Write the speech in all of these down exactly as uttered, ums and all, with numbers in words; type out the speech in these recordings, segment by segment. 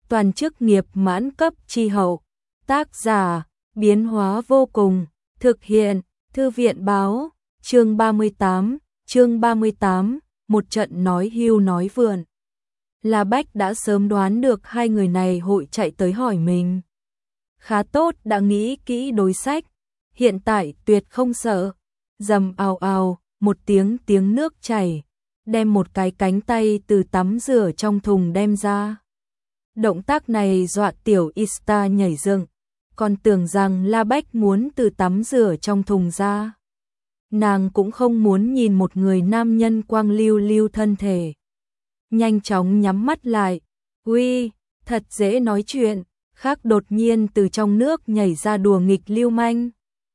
toàn chức nghiệp mãn cấp chi hậu. Tác giả, biến hóa vô cùng, thực hiện, thư viện báo, chương ba mươi tám, chương ba mươi tám, một trận nói hưu nói vượn. La Bách đã sớm đoán được hai người này hội chạy tới hỏi mình. Khá tốt, đã nghĩ kỹ đối sách, hiện tại tuyệt không sợ. Rầm ào ào, một tiếng tiếng nước chảy, đem một cái cánh tay từ tắm rửa trong thùng đem ra. Động tác này dọa tiểu Ista nhảy dựng, còn tưởng rằng La Bách muốn từ tắm rửa trong thùng ra. Nàng cũng không muốn nhìn một người nam nhân quang lưu lưu thân thể. Nhanh chóng nhắm mắt lại, uy, thật dễ nói chuyện, khác đột nhiên từ trong nước nhảy ra đùa nghịch lưu manh.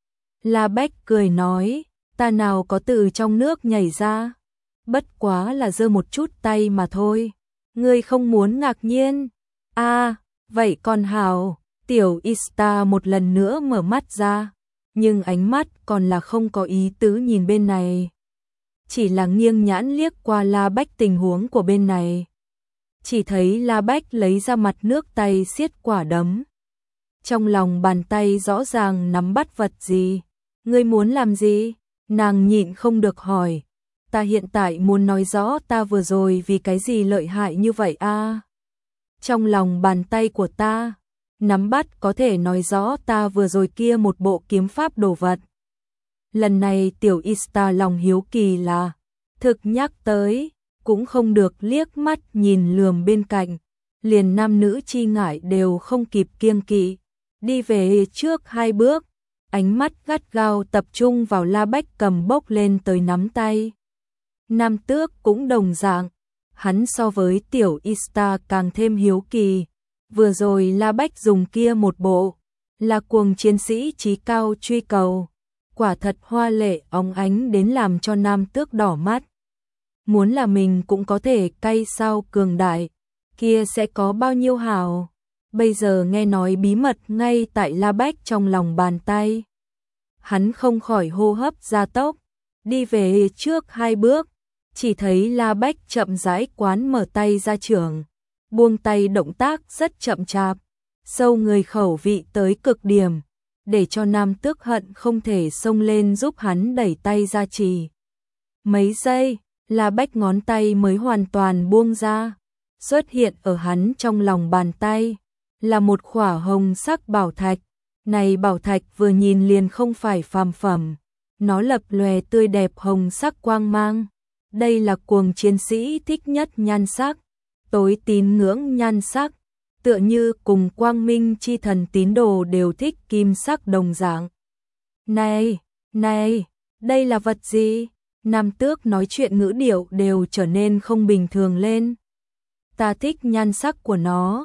La Bách cười nói, ta nào có từ trong nước nhảy ra, bất quá là giơ một chút tay mà thôi, ngươi không muốn ngạc nhiên. A, à, vậy còn hào. Tiểu Ista một lần nữa mở mắt ra, nhưng ánh mắt còn là không có ý tứ nhìn bên này. Chỉ là nghiêng nhãn liếc qua La Bách tình huống của bên này. Chỉ thấy La Bách lấy ra mặt nước tay siết quả đấm. Trong lòng bàn tay rõ ràng nắm bắt vật gì. Ngươi muốn làm gì? Nàng nhịn không được hỏi. Ta hiện tại muốn nói rõ ta vừa rồi vì cái gì lợi hại như vậy a? À? Trong lòng bàn tay của ta, nắm bắt có thể nói rõ ta vừa rồi kia một bộ kiếm pháp đồ vật. Lần này tiểu Ista lòng hiếu kỳ là, thực nhắc tới, cũng không được liếc mắt nhìn lườm bên cạnh, liền nam nữ chi ngại đều không kịp kiêng kỵ, đi về trước hai bước, ánh mắt gắt gao tập trung vào La Bách cầm bốc lên tới nắm tay. Nam tước cũng đồng dạng, hắn so với tiểu Ista càng thêm hiếu kỳ. Vừa rồi La Bách dùng kia một bộ, là cuồng chiến sĩ chí cao truy cầu, quả thật hoa lệ óng ánh đến làm cho nam tước đỏ mắt. Muốn là mình cũng có thể cay sao cường đại, kia sẽ có bao nhiêu hào. Bây giờ nghe nói bí mật ngay tại La Bách trong lòng bàn tay. Hắn không khỏi hô hấp gia tốc, đi về trước hai bước, chỉ thấy La Bách chậm rãi quán mở tay ra trưởng. Buông tay động tác rất chậm chạp, sâu người khẩu vị tới cực điểm, để cho nam tước hận không thể xông lên giúp hắn đẩy tay ra trì. Mấy giây, La Bách ngón tay mới hoàn toàn buông ra, xuất hiện ở hắn trong lòng bàn tay, là một khỏa hồng sắc bảo thạch. Này bảo thạch vừa nhìn liền không phải phàm phẩm, nó lập lòe tươi đẹp hồng sắc quang mang. Đây là cuồng chiến sĩ thích nhất nhan sắc. Tối tín ngưỡng nhan sắc, tựa như cùng quang minh chi thần tín đồ đều thích kim sắc đồng dạng. Này, này, đây là vật gì? Nam tước nói chuyện ngữ điệu đều trở nên không bình thường lên. Ta thích nhan sắc của nó.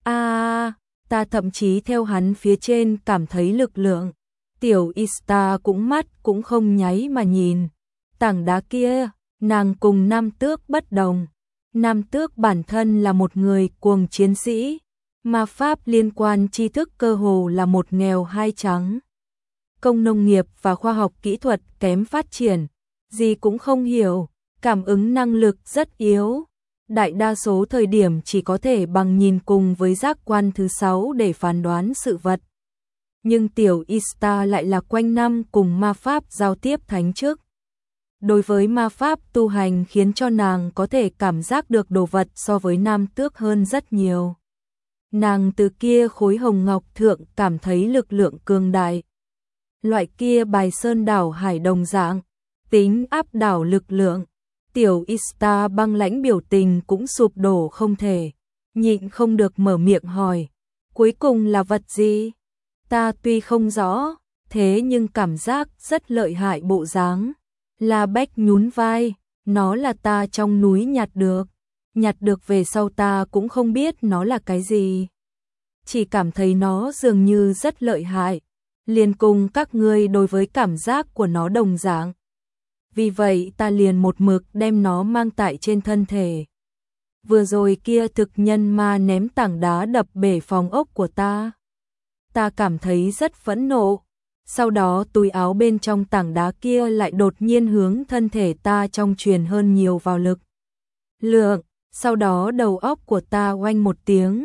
À, ta thậm chí theo hắn phía trên cảm thấy lực lượng. Tiểu Ista cũng mắt cũng không nháy mà nhìn. Tảng đá kia, nàng cùng nam tước bất đồng. Nam tước bản thân là một người cuồng chiến sĩ, ma pháp liên quan tri thức cơ hồ là một nghèo hai trắng. Công nông nghiệp và khoa học kỹ thuật kém phát triển, gì cũng không hiểu, cảm ứng năng lực rất yếu. Đại đa số thời điểm chỉ có thể bằng nhìn cùng với giác quan thứ sáu để phán đoán sự vật. Nhưng tiểu Ista lại là quanh năm cùng ma pháp giao tiếp thánh chức. Đối với ma pháp tu hành khiến cho nàng có thể cảm giác được đồ vật so với nam tước hơn rất nhiều. Nàng từ kia khối hồng ngọc thượng cảm thấy lực lượng cường đại. Loại kia bài sơn đảo hải đồng dạng, tính áp đảo lực lượng. Tiểu Ista băng lãnh biểu tình cũng sụp đổ không thể, nhịn không được mở miệng hỏi, cuối cùng là vật gì? Ta tuy không rõ, thế nhưng cảm giác rất lợi hại bộ dáng. La Bách nhún vai, nó là ta trong núi nhặt được, nhặt được về sau ta cũng không biết nó là cái gì. Chỉ cảm thấy nó dường như rất lợi hại, liền cùng các ngươi đối với cảm giác của nó đồng dạng. Vì vậy ta liền một mực đem nó mang tại trên thân thể. Vừa rồi kia thực nhân ma ném tảng đá đập bể phòng ốc của ta. Ta cảm thấy rất phẫn nộ. Sau đó túi áo bên trong tảng đá kia lại đột nhiên hướng thân thể ta trong truyền hơn nhiều vào lực lượng. Sau đó đầu óc của ta oanh một tiếng,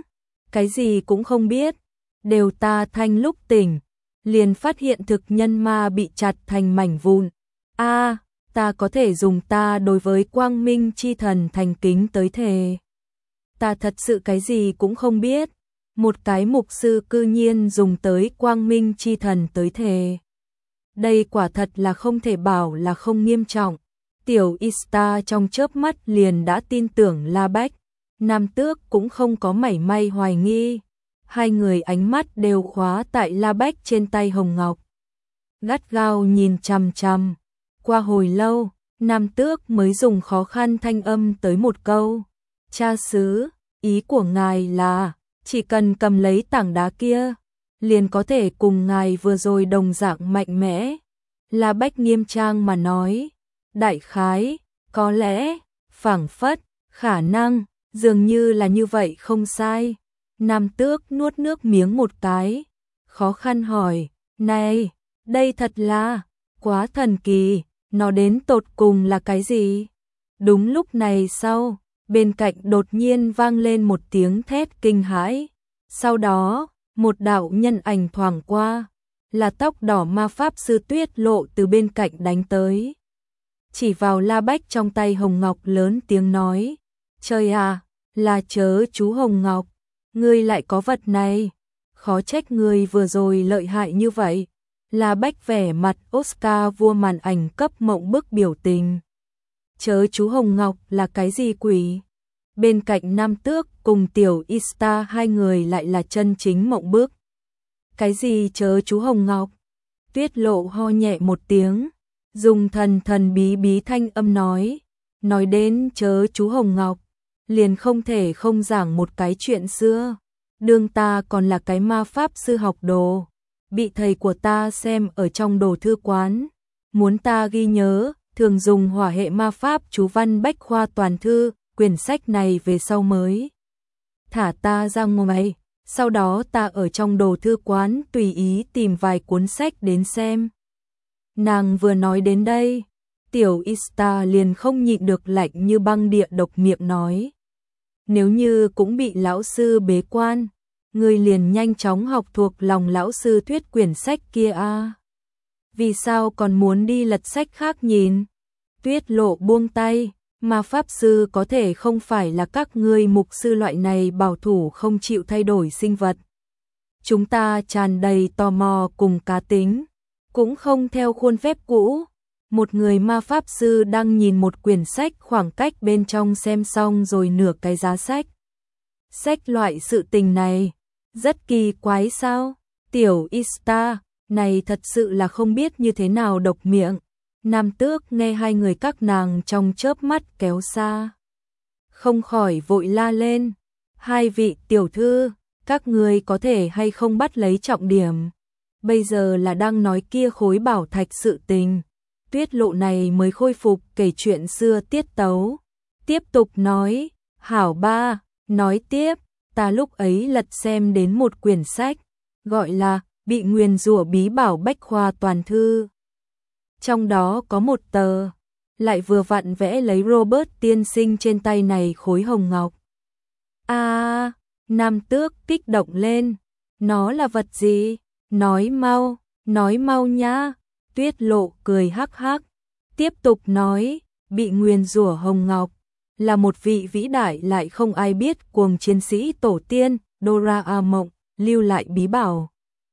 cái gì cũng không biết. Đều ta thanh lúc tỉnh, liền phát hiện thực nhân ma bị chặt thành mảnh vụn. A, ta có thể dùng ta đối với quang minh chi thần thành kính tới thề. Ta thật sự cái gì cũng không biết. Một cái mục sư cư nhiên dùng tới quang minh chi thần tới thề. Đây quả thật là không thể bảo là không nghiêm trọng. Tiểu Ista trong chớp mắt liền đã tin tưởng La Bách. Nam Tước cũng không có mảy may hoài nghi. Hai người ánh mắt đều khóa tại La Bách trên tay hồng ngọc. Gắt gao nhìn chằm chằm. Qua hồi lâu, Nam Tước mới dùng khó khăn thanh âm tới một câu. Cha xứ, ý của ngài là, chỉ cần cầm lấy tảng đá kia, liền có thể cùng ngài vừa rồi đồng dạng mạnh mẽ. La Bách nghiêm trang mà nói. Đại khái, có lẽ, phảng phất, khả năng, dường như là như vậy không sai. Nam Tước nuốt nước miếng một cái, khó khăn hỏi, này, đây thật là, quá thần kỳ, nó đến tột cùng là cái gì? Đúng lúc này sau, bên cạnh đột nhiên vang lên một tiếng thét kinh hãi. Sau đó, một đạo nhân ảnh thoảng qua, là tóc đỏ ma pháp sư Tuyết Lộ từ bên cạnh đánh tới. Chỉ vào La Bách trong tay hồng ngọc lớn tiếng nói, trời à, là chớ chú hồng ngọc, ngươi lại có vật này, khó trách ngươi vừa rồi lợi hại như vậy. La Bách vẻ mặt Oscar vua màn ảnh cấp mộng bức biểu tình. Chớ chú hồng ngọc là cái gì quỷ? Bên cạnh Nam Tước cùng Tiểu Ista hai người lại là chân chính mộng bức. Cái gì chớ chú hồng ngọc? Tuyết Lộ ho nhẹ một tiếng, dùng thần thần bí bí thanh âm nói, nói đến chớ chú hồng ngọc, liền không thể không giảng một cái chuyện xưa. Đương ta còn là cái ma pháp sư học đồ, bị thầy của ta xem ở trong đồ thư quán, muốn ta ghi nhớ, thường dùng hỏa hệ ma pháp chú văn bách khoa toàn thư, quyển sách này về sau mới thả ta ra ngoài. Sau đó ta ở trong đồ thư quán tùy ý tìm vài cuốn sách đến xem. Nàng vừa nói đến đây, Tiểu Ista liền không nhịn được lạnh như băng địa độc miệng nói. Nếu như cũng bị lão sư bế quan, ngươi liền nhanh chóng học thuộc lòng lão sư thuyết quyển sách kia a. Vì sao còn muốn đi lật sách khác nhìn? Tuyết Lộ buông tay, mà pháp sư có thể không phải là các ngươi mục sư loại này bảo thủ không chịu thay đổi sinh vật. Chúng ta tràn đầy tò mò cùng cá tính, cũng không theo khuôn phép cũ. Một người ma pháp sư đang nhìn một quyển sách khoảng cách bên trong xem xong rồi nửa cái giá sách. Sách loại sự tình này, rất kỳ quái sao? Tiểu Ista, này thật sự là không biết như thế nào độc miệng. Nam Tước nghe hai người các nàng trong chớp mắt kéo xa, không khỏi vội la lên. Hai vị tiểu thư, các người có thể hay không bắt lấy trọng điểm. Bây giờ là đang nói kia khối bảo thạch sự tình. Tuyết Lộ này mới khôi phục kể chuyện xưa tiết tấu. Tiếp tục nói, hảo ba, nói tiếp, ta lúc ấy lật xem đến một quyển sách, gọi là Bị nguyền rủa bí bảo bách khoa toàn thư. Trong đó có một tờ, lại vừa vặn vẽ lấy Robert tiên sinh trên tay này khối hồng ngọc. A, à, Nam Tước kích động lên, nó là vật gì? Nói mau, nói mau nhá. Tuyết Lộ cười hắc hắc, tiếp tục nói, bị nguyền rủa hồng ngọc, là một vị vĩ đại lại không ai biết cuồng chiến sĩ tổ tiên, Dora A Mộng, lưu lại bí bảo.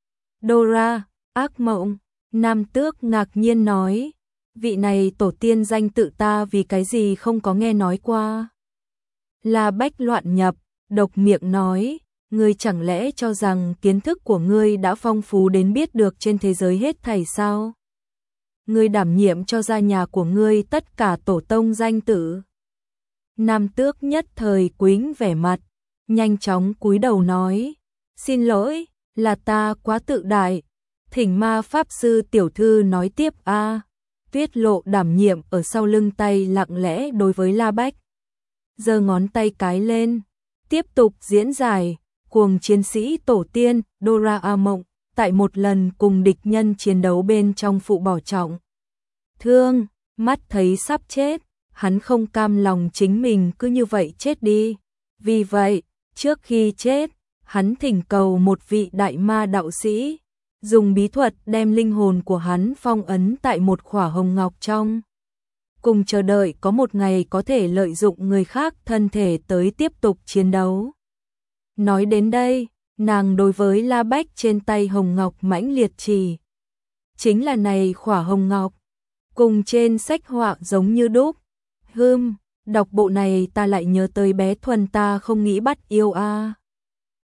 Dora, ác mộng. Nam Tước ngạc nhiên nói, vị này tổ tiên danh tự ta vì cái gì không có nghe nói qua. La Bách loạn nhập, độc miệng nói, ngươi chẳng lẽ cho rằng kiến thức của ngươi đã phong phú đến biết được trên thế giới hết thảy sao? Ngươi đảm nhiệm cho gia nhà của ngươi tất cả tổ tông danh tử. Nam Tước nhất thời quĩnh vẻ mặt, nhanh chóng cúi đầu nói, xin lỗi, là ta quá tự đại. Thỉnh ma pháp sư tiểu thư nói tiếp a. À. Tuyết Lộ đảm nhiệm ở sau lưng tay lặng lẽ đối với La Bách, giơ ngón tay cái lên, tiếp tục diễn giải. Cuồng chiến sĩ tổ tiên Dora A Mộng tại một lần cùng địch nhân chiến đấu bên trong phụ bỏ trọng thương, mắt thấy sắp chết, hắn không cam lòng chính mình cứ như vậy chết đi. Vì vậy, trước khi chết, hắn thỉnh cầu một vị đại ma đạo sĩ, dùng bí thuật đem linh hồn của hắn phong ấn tại một khỏa hồng ngọc trong. Cùng chờ đợi có một ngày có thể lợi dụng người khác thân thể tới tiếp tục chiến đấu. Nói đến đây, nàng đối với La Bách trên tay hồng ngọc mãnh liệt chỉ. Chính là này khỏa hồng ngọc, cùng trên sách họa giống như đúc. Hưm, đọc bộ này ta lại nhớ tới bé Thuần ta không nghĩ bắt yêu a. À.